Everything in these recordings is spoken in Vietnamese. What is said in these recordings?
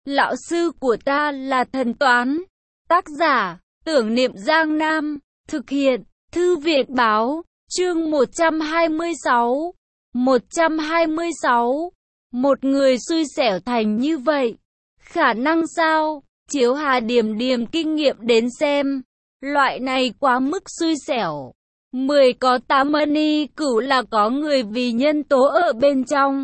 Lão sư của ta là thần toán. Tác giả, Tưởng Niệm Giang Nam. Thực hiện, Thư viện Báo. Chương 126. 126. Một người xui xẻo thành như vậy. Khả năng sao? Chiếu Hà Điềm Điềm kinh nghiệm đến xem. Loại này quá mức xui xẻo. 10 có 8 ni cửu là có người vì nhân tố ở bên trong.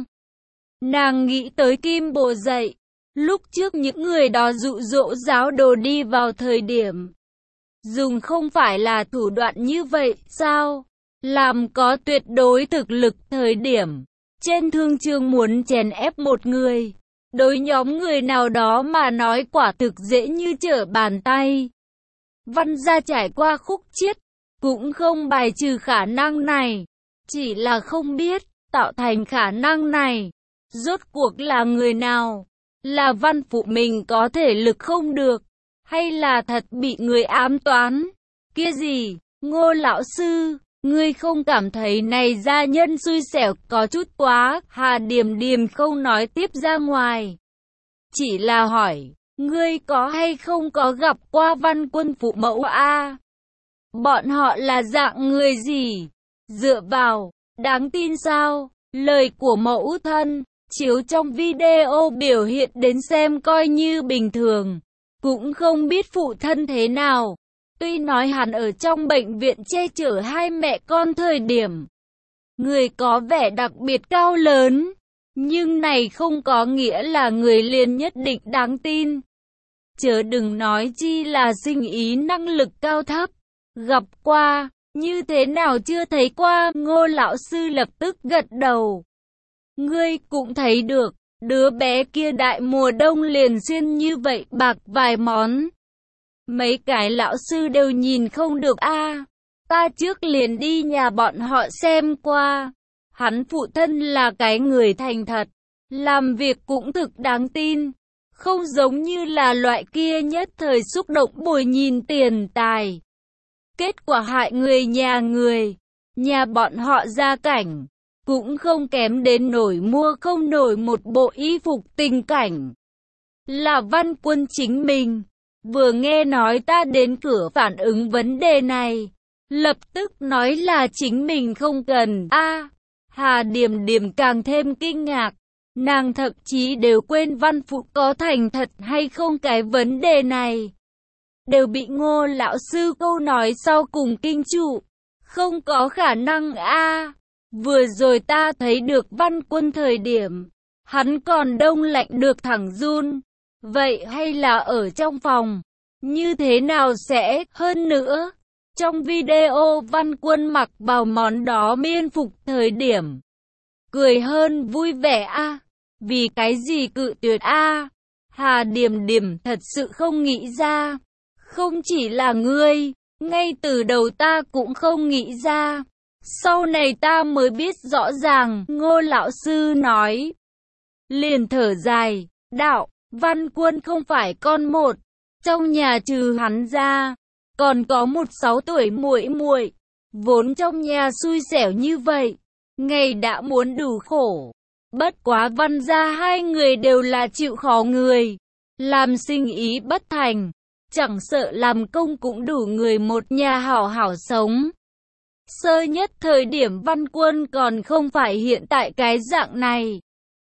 Nàng nghĩ tới Kim Bồ dậy. Lúc trước những người đó dụ dỗ giáo đồ đi vào thời điểm dùng không phải là thủ đoạn như vậy sao? Làm có tuyệt đối thực lực thời điểm trên thương trường muốn chèn ép một người, đối nhóm người nào đó mà nói quả thực dễ như trở bàn tay. Văn gia trải qua khúc chiết, cũng không bài trừ khả năng này, chỉ là không biết tạo thành khả năng này rốt cuộc là người nào. Là Văn Phụ mình có thể lực không được, hay là thật bị người ám toán? Kia gì, Ngô lão sư, ngươi không cảm thấy này gia nhân xui xẻo có chút quá? Hà Điềm Điềm không nói tiếp ra ngoài, chỉ là hỏi, ngươi có hay không có gặp qua Văn Quân phụ mẫu a? Bọn họ là dạng người gì? Dựa vào, đáng tin sao? Lời của mẫu thân chiếu trong video biểu hiện đến xem coi như bình thường, cũng không biết phụ thân thế nào. Tuy nói hắn ở trong bệnh viện che chở hai mẹ con thời điểm người có vẻ đặc biệt cao lớn, nhưng này không có nghĩa là người liền nhất định đáng tin. Chớ đừng nói chi là sinh ý năng lực cao thấp. Gặp qua, như thế nào chưa thấy qua? Ngô lão sư lập tức gật đầu. Ngươi cũng thấy được, đứa bé kia đại mùa đông liền xuyên như vậy bạc vài món. Mấy cái lão sư đều nhìn không được a. Ta trước liền đi nhà bọn họ xem qua. Hắn phụ thân là cái người thành thật, làm việc cũng thực đáng tin, không giống như là loại kia nhất thời xúc động bồi nhìn tiền tài. Kết quả hại người. Nhà bọn họ gia cảnh cũng không kém đến nổi mua không nổi một bộ y phục tình cảnh. Là Văn Quân chính mình, vừa nghe nói ta đến cửa phản ứng vấn đề này, lập tức nói là chính mình không cần. Hà Điềm Điềm càng thêm kinh ngạc, nàng thậm chí đều quên Văn Phụ có thành thật hay không cái vấn đề này. Đều bị Ngô lão sư câu nói sau cùng kinh trụ, không có khả năng a. Vừa rồi ta thấy được Văn Quân thời điểm, hắn còn đông lạnh được thẳng run. Vậy hay là ở trong phòng? Như thế nào sẽ? Hơn nữa, trong video Văn Quân mặc vào món đó miên phục thời điểm cười hơn vui vẻ a. Vì cái gì cự tuyệt a? Hà Điềm Điềm thật sự không nghĩ ra. Không chỉ là ngươi, ngay từ đầu ta cũng không nghĩ ra. Sau này ta mới biết rõ ràng. Ngô lão sư nói, liền thở dài, đạo, Văn Quân không phải con một, trong nhà trừ hắn ra, còn có một 6 tuổi muội muội, vốn trong nhà xui xẻo như vậy, ngày đã muốn đủ khổ. Bất quá Văn gia hai người đều là chịu khó người, làm sinh ý bất thành, chẳng sợ làm công cũng đủ người một nhà hảo hảo sống. Sơ nhất thời điểm Văn Quân còn không phải hiện tại cái dạng này.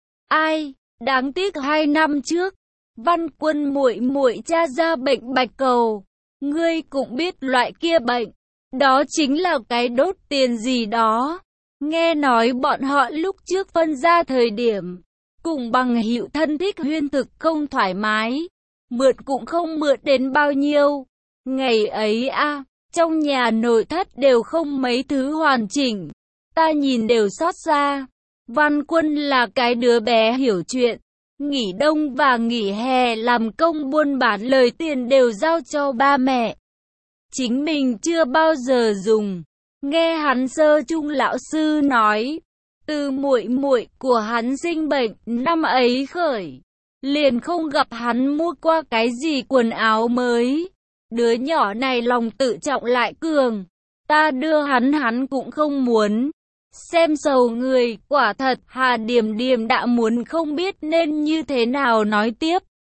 Ai, đáng tiếc 2 năm trước, Văn Quân muội muội tra ra bệnh bạch cầu. Ngươi cũng biết loại kia bệnh, đó chính là cái đốt tiền gì đó. Nghe nói bọn họ lúc trước phân ra thời điểm, cùng bằng hữu thân thích huyên thực không thoải mái, mượn cũng không mượn đến bao nhiêu. Ngày ấy trong nhà nội thất đều không mấy thứ hoàn chỉnh, ta nhìn đều xót xa. Văn Quân là cái đứa bé hiểu chuyện, nghỉ đông và nghỉ hè làm công buôn bán lời tiền đều giao cho ba mẹ, chính mình chưa bao giờ dùng. Nghe hắn sơ trung lão sư nói, từ muội muội của hắn sinh bệnh, năm ấy khởi, liền không gặp hắn mua qua cái gì quần áo mới. Đứa nhỏ này lòng tự trọng lại cường, ta đưa hắn cũng không muốn. Xem sầu người, quả thật. Hà Điềm Điềm đã muốn không biết nên như thế nào nói tiếp.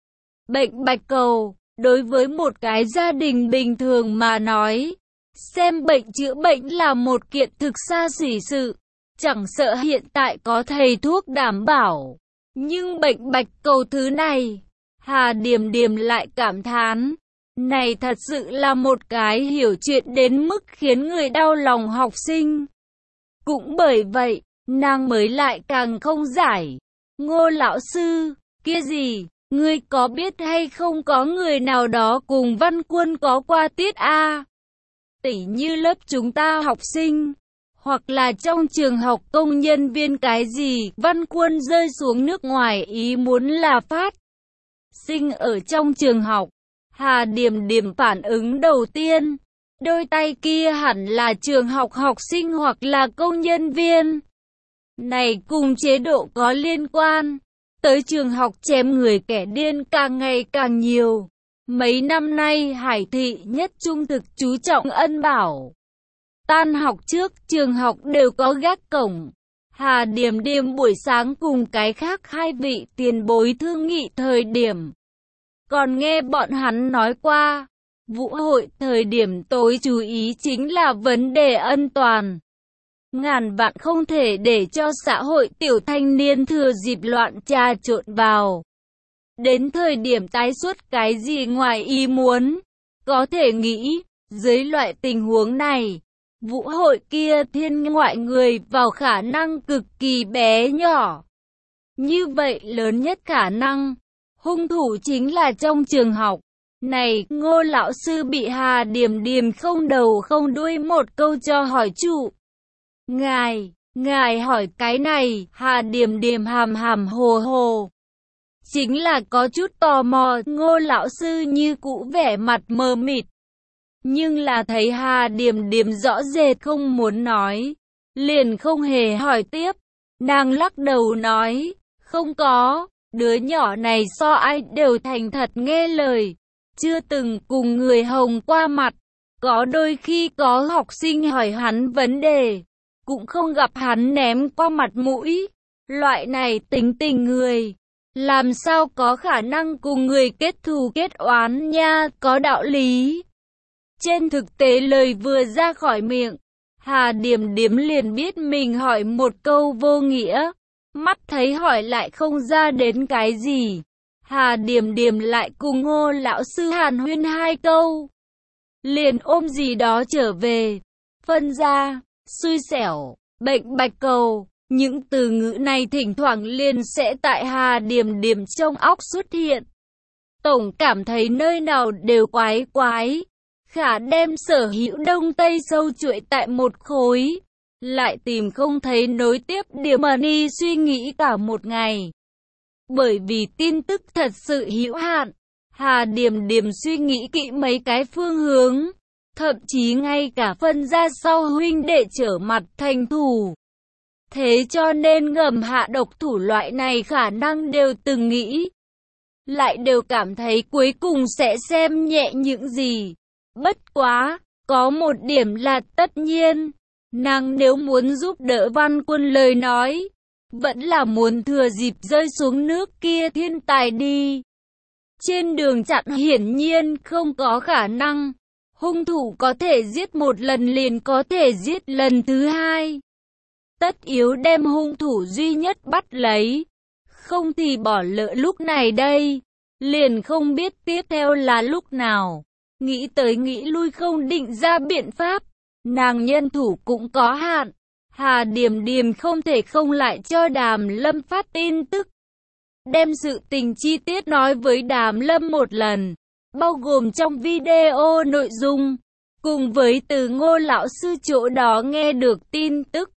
Bệnh bạch cầu, đối với một cái gia đình bình thường mà nói, xem bệnh chữa bệnh là một kiện thực xa xỉ sự, chẳng sợ hiện tại có thầy thuốc đảm bảo. Nhưng bệnh bạch cầu thứ này, Hà Điềm Điềm lại cảm thán, này thật sự là một cái hiểu chuyện đến mức khiến người đau lòng học sinh. Cũng bởi vậy, nàng mới lại càng không giải. Ngô lão sư, kia gì, ngươi có biết hay không có người nào đó cùng Văn Quân có qua tiết A? Tỉ như lớp chúng ta học sinh, hoặc là trong trường học công nhân viên cái gì, Văn Quân rơi xuống nước ngoài ý muốn là phát sinh ở trong trường học. Hà Điềm Điềm phản ứng đầu tiên, đôi tay kia hẳn là trường học học sinh hoặc là công nhân viên. Này cùng chế độ có liên quan, tới trường học chém người kẻ điên càng ngày càng nhiều. Mấy năm nay Hải Thị nhất trung thực chú trọng ân bảo. Tan học trước, trường học đều có gác cổng. Hà Điềm Điềm buổi sáng cùng cái khác hai vị tiền bối thương nghị thời điểm. Còn nghe bọn hắn nói qua, vũ hội thời điểm tối chú ý chính là vấn đề an toàn. Ngàn vạn không thể để cho xã hội tiểu thanh niên thừa dịp loạn trà trộn vào. Đến thời điểm tái xuất cái gì ngoài ý muốn, có thể nghĩ, dưới loại tình huống này, vũ hội kia thiên ngoại người vào khả năng cực kỳ bé nhỏ. Như vậy lớn nhất khả năng, hung thủ chính là trong trường học. Này, Ngô lão sư bị Hà Điềm Điềm không đầu không đuôi một câu cho hỏi trụ. Ngài hỏi cái này, Hà Điềm Điềm hàm hàm hồ hồ. Chính là có chút tò mò, Ngô lão sư như cũ vẻ mặt mờ mịt. Nhưng là thấy Hà Điềm Điềm rõ rệt không muốn nói, liền không hề hỏi tiếp. Nàng lắc đầu nói, không có, đứa nhỏ này so ai đều thành thật nghe lời, chưa từng cùng người hồng qua mặt. Có đôi khi có học sinh hỏi hắn vấn đề, cũng không gặp hắn ném qua mặt mũi. Loại này tính tình người, làm sao có khả năng cùng người kết thù kết oán nha, có đạo lý. Trên thực tế lời vừa ra khỏi miệng, Hà Điềm Điềm liền biết mình hỏi một câu vô nghĩa, mắt thấy hỏi lại không ra đến cái gì. Hà Điềm Điềm lại cùng Ngô lão sư hàn huyên hai câu, liền ôm gì đó trở về. Phân ra, xui xẻo, bệnh bạch cầu, những từ ngữ này thỉnh thoảng liền sẽ tại Hà Điềm Điềm trong óc xuất hiện. Tổng cảm thấy nơi nào đều quái quái. Khả đem sở hữu đông tây sâu chuỗi tại một khối, lại tìm không thấy nối tiếp điểm mani suy nghĩ cả một ngày. Bởi vì tin tức thật sự hữu hạn, Hà Điềm Điềm suy nghĩ kỹ mấy cái phương hướng, thậm chí ngay cả phân ra sau huynh đệ trở mặt thành thù. Thế cho nên ngầm hạ độc thủ loại này khả năng đều từng nghĩ, lại đều cảm thấy cuối cùng sẽ xem nhẹ những gì. Bất quá, có một điểm là tất nhiên, nàng nếu muốn giúp đỡ Văn Quân lời nói, vẫn là muốn thừa dịp rơi xuống nước kia thiên tài đi. Trên đường chặn hiển nhiên không có khả năng, hung thủ có thể giết một lần liền có thể giết lần thứ hai. Tất yếu đem hung thủ duy nhất bắt lấy, không thì bỏ lỡ lúc này đây, liền không biết tiếp theo là lúc nào. Nghĩ tới nghĩ lui không định ra biện pháp, nàng nhân thủ cũng có hạn. Hà Điềm Điềm không thể không lại cho Đàm Lâm phát tin tức, đem sự tình chi tiết nói với Đàm Lâm một lần, bao gồm trong video nội dung, cùng với từ Ngô lão sư chỗ đó nghe được tin tức.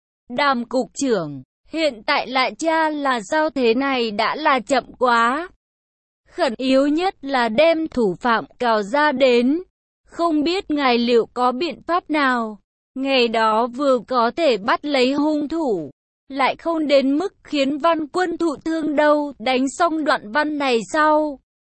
Đàm cục trưởng, hiện tại lại tra là sao thế này đã là chậm quá. Khẩn yếu nhất là đem thủ phạm cào ra đến. Không biết ngài liệu có biện pháp nào, ngày đó vừa có thể bắt lấy hung thủ, lại không đến mức khiến Văn Quân thụ thương đâu. Đánh xong đoạn văn này sau,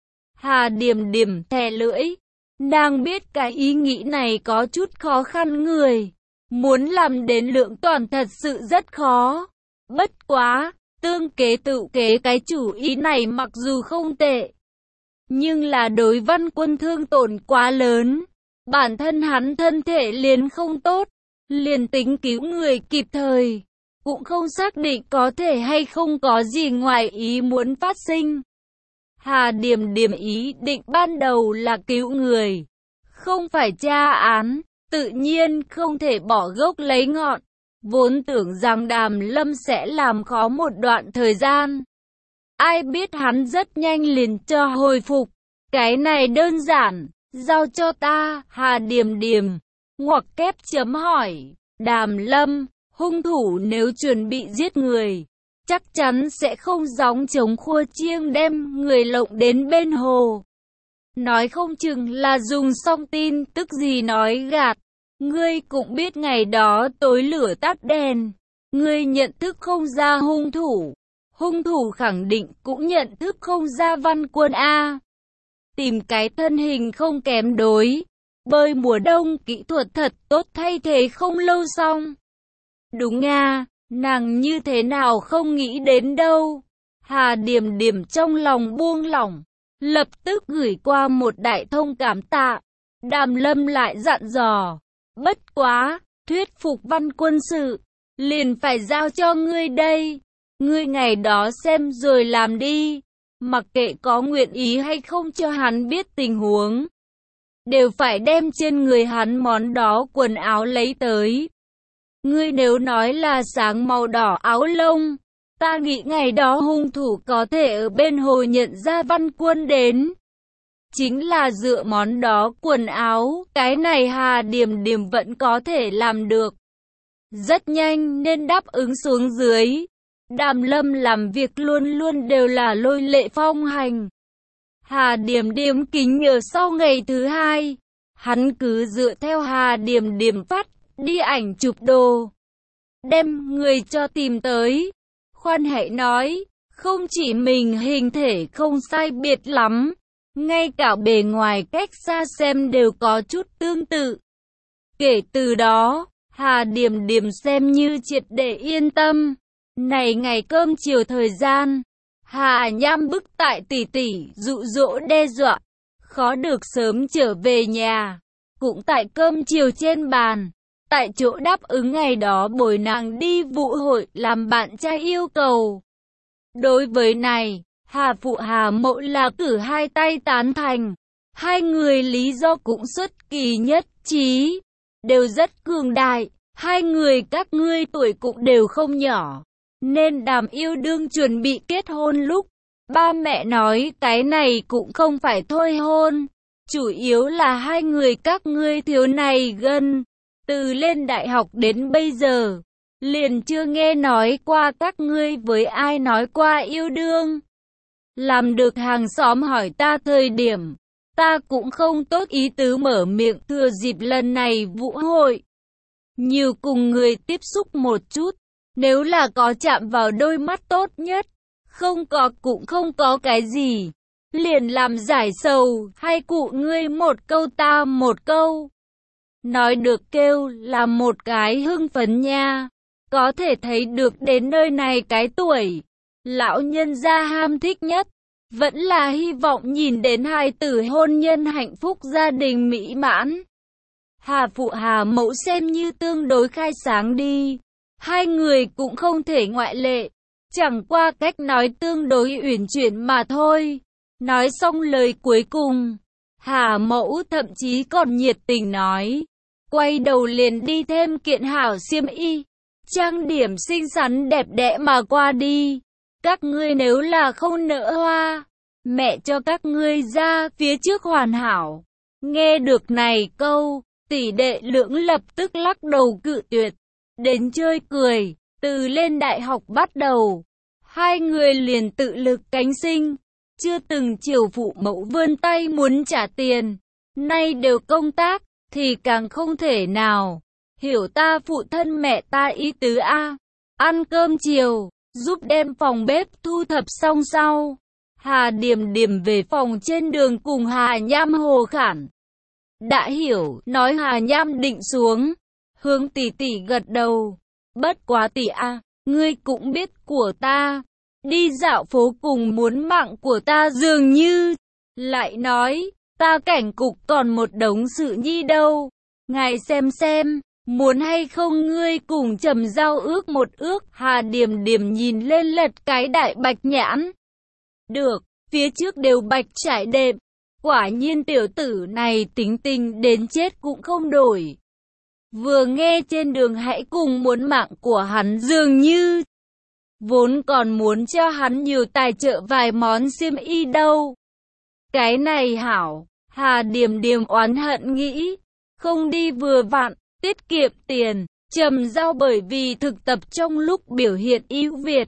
Hà Điềm Điềm thè lưỡi. Nàng biết cái ý nghĩ này có chút khó khăn người, muốn làm đến lượng toàn thật sự rất khó. Bất quá, tương kế tự kế cái chủ ý này mặc dù không tệ, nhưng là đối Văn Quân thương tổn quá lớn. Bản thân hắn thân thể liền không tốt, liền tính cứu người kịp thời, cũng không xác định có thể hay không có gì ngoài ý muốn phát sinh. Hà Điềm Điềm ý định ban đầu là cứu người, không phải tra án, tự nhiên không thể bỏ gốc lấy ngọn. Vốn tưởng rằng Đàm Lâm sẽ làm khó một đoạn thời gian. Ai biết hắn rất nhanh liền cho hồi phục. Cái này đơn giản, giao cho ta. Hà Điềm Điềm ngoặc kép chấm hỏi. Đàm Lâm, hung thủ nếu chuẩn bị giết người, chắc chắn sẽ không gióng trống khua chiêng đem người lộng đến bên hồ. Nói không chừng là dùng xong tin tức gì nói gạt. Ngươi cũng biết ngày đó tối lửa tắt đèn, ngươi nhận thức không ra hung thủ. Hung thủ khẳng định cũng nhận thức không ra Văn Quân A. Tìm cái thân hình không kém đối bơi mùa đông kỹ thuật thật tốt thay thế không lâu xong. Đúng nga, nàng như thế nào không nghĩ đến đâu. Hà Điềm Điềm trong lòng buông lỏng, lập tức gửi qua một đại thông cảm tạ. Đàm Lâm lại dặn dò, bất quá, thuyết phục Văn Quân sự, liền phải giao cho ngươi đây. Ngươi ngày đó xem rồi làm đi, mặc kệ có nguyện ý hay không cho hắn biết tình huống, đều phải đem trên người hắn món đó quần áo lấy tới. Ngươi nếu nói là sáng màu đỏ áo lông, ta nghĩ ngày đó hung thủ có thể ở bên hồ nhận ra Văn Quân đến. Chính là dựa món đó quần áo, cái này Hà Điềm Điềm vẫn có thể làm được. Rất nhanh nên đáp ứng xuống dưới. Đàm Lâm làm việc luôn luôn đều là lôi lệ phong hành. Hà Điềm Điềm kính nhờ sau ngày thứ hai, hắn cứ dựa theo Hà Điềm Điềm phát đi ảnh chụp đồ, đem người cho tìm tới. Khoan hãy nói, không chỉ mình hình thể không sai biệt lắm, ngay cả bề ngoài cách xa xem đều có chút tương tự. Kể từ đó, Hà Điềm Điềm xem như triệt để yên tâm. Này ngày cơm chiều thời gian, Hà Nham bức tại tỷ tỷ dụ dỗ đe dọa, khó được sớm trở về nhà. Cũng tại cơm chiều trên bàn, tại chỗ đáp ứng ngày đó bồi nàng đi vũ hội làm bạn trai yêu cầu. Đối với này, Hà Phụ Hà Mậu là cử hai tay tán thành. Hai người lý do cũng xuất kỳ nhất trí, đều rất cường đại. Hai người các ngươi tuổi cũng đều không nhỏ, nên Đàm yêu đương chuẩn bị kết hôn lúc, ba mẹ nói cái này cũng không phải thôi hôn. Chủ yếu là hai người các ngươi thiếu này gân. Từ lên đại học đến bây giờ, liền chưa nghe nói qua các ngươi với ai nói qua yêu đương. Làm được hàng xóm hỏi ta thời điểm, ta cũng không tốt ý tứ mở miệng thừa dịp lần này vũ hội. Nhiều cùng người tiếp xúc một chút, nếu là có chạm vào đôi mắt tốt nhất, không có cũng không có cái gì. Liền làm giải sầu, hay cụ ngươi một câu ta một câu. Nói được kêu là một cái hưng phấn nha. Có thể thấy được đến nơi này cái tuổi, lão nhân gia ham thích nhất, vẫn là hy vọng nhìn đến hai tử hôn nhân hạnh phúc gia đình mỹ mãn. Hà Phụ Hà Mẫu xem như tương đối khai sáng đi. Hai người cũng không thể ngoại lệ, chẳng qua cách nói tương đối uyển chuyển mà thôi. Nói xong lời cuối cùng, Hà Mẫu thậm chí còn nhiệt tình nói, quay đầu liền đi thêm kiện hảo xiêm y, trang điểm xinh xắn đẹp đẽ mà qua đi. Các ngươi nếu là không nỡ hoa, mẹ cho các ngươi ra phía trước hoàn hảo. Nghe được này câu, tỷ đệ lưỡng lập tức lắc đầu cự tuyệt. Đến chơi cười, từ lên đại học bắt đầu, hai người liền tự lực cánh sinh, chưa từng chiều phụ mẫu vươn tay muốn trả tiền. Nay đều công tác, thì càng không thể nào. Hiểu ta phụ thân mẹ ta ý tứ a. Ăn cơm chiều, giúp đem phòng bếp thu thập xong sau, Hà Điềm Điềm về phòng trên đường cùng Hà Nham hồ khản. Đã hiểu, nói Hà Nham định xuống, hướng tỷ tỷ gật đầu. Bất quá tỷ a, ngươi cũng biết của ta, đi dạo phố cùng muốn mạng của ta dường như Lại nói, ta cảnh cục còn một đống sự nhi đâu. Ngài xem, muốn hay không ngươi cùng Trầm Giao ước một ước. Hà Điềm Điềm nhìn lên lật cái đại bạch nhãn. Được, phía trước đều bạch trải đệm. Quả nhiên tiểu tử này tính tình đến chết cũng không đổi. Vừa nghe trên đường hãy cùng muốn mạng của hắn dường như vốn còn muốn cho hắn nhiều tài trợ vài món xiêm y đâu. Cái này hảo, Hà Điềm Điềm oán hận nghĩ, không đi vừa vặn, tiết kiệm tiền. Trầm Giao bởi vì thực tập trong lúc biểu hiện ưu việt,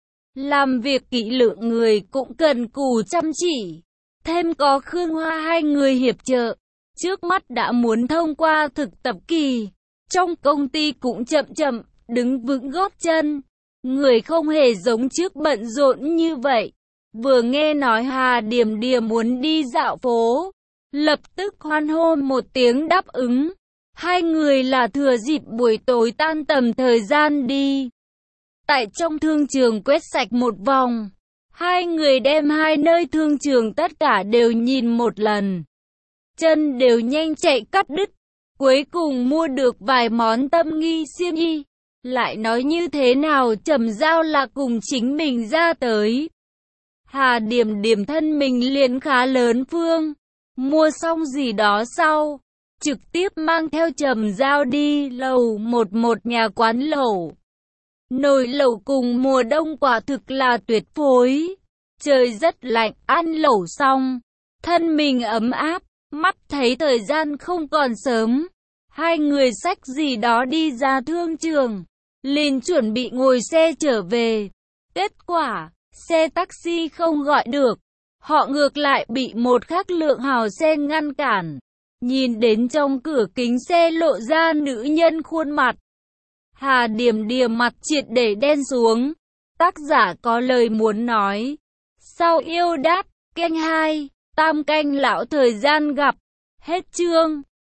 làm việc kỹ lưỡng người cũng cần cù chăm chỉ. Thêm có Khương Hoa hai người hiệp trợ, trước mắt đã muốn thông qua thực tập kỳ. Trong công ty cũng chậm đứng vững gót chân. Người không hề giống trước bận rộn như vậy. Vừa nghe nói Hà Điềm Điềm muốn đi dạo phố, lập tức hoan hô một tiếng đáp ứng. Hai người là thừa dịp buổi tối tan tầm thời gian đi. Tại trong thương trường quét sạch một vòng, hai người đem hai nơi thương trường tất cả đều nhìn một lần. Chân đều nhanh chạy cắt đứt. Cuối cùng mua được vài món tâm nghi xiêm y. Lại nói như thế nào Trầm Giao là cùng chính mình ra tới. Hà Điềm Điềm thân mình liền khá lớn phương. Mua xong gì đó sau, trực tiếp mang theo Trầm Giao đi lầu một nhà quán lẩu. Nồi lẩu cùng mùa đông quả thực là tuyệt phối. Trời rất lạnh, ăn lẩu xong, thân mình ấm áp, mắt thấy thời gian không còn sớm. Hai người xách gì đó đi ra thương trường, liền chuẩn bị ngồi xe trở về. Kết quả, xe taxi không gọi được. Họ ngược lại bị một khác lượng hào xe ngăn cản. Nhìn đến trong cửa kính xe lộ ra nữ nhân khuôn mặt. Hà Điềm Điềm mặt triệt để đen xuống. Tác giả có lời muốn nói. Sau yêu đát, kênh 2, tam canh lão thời gian gặp. Hết chương.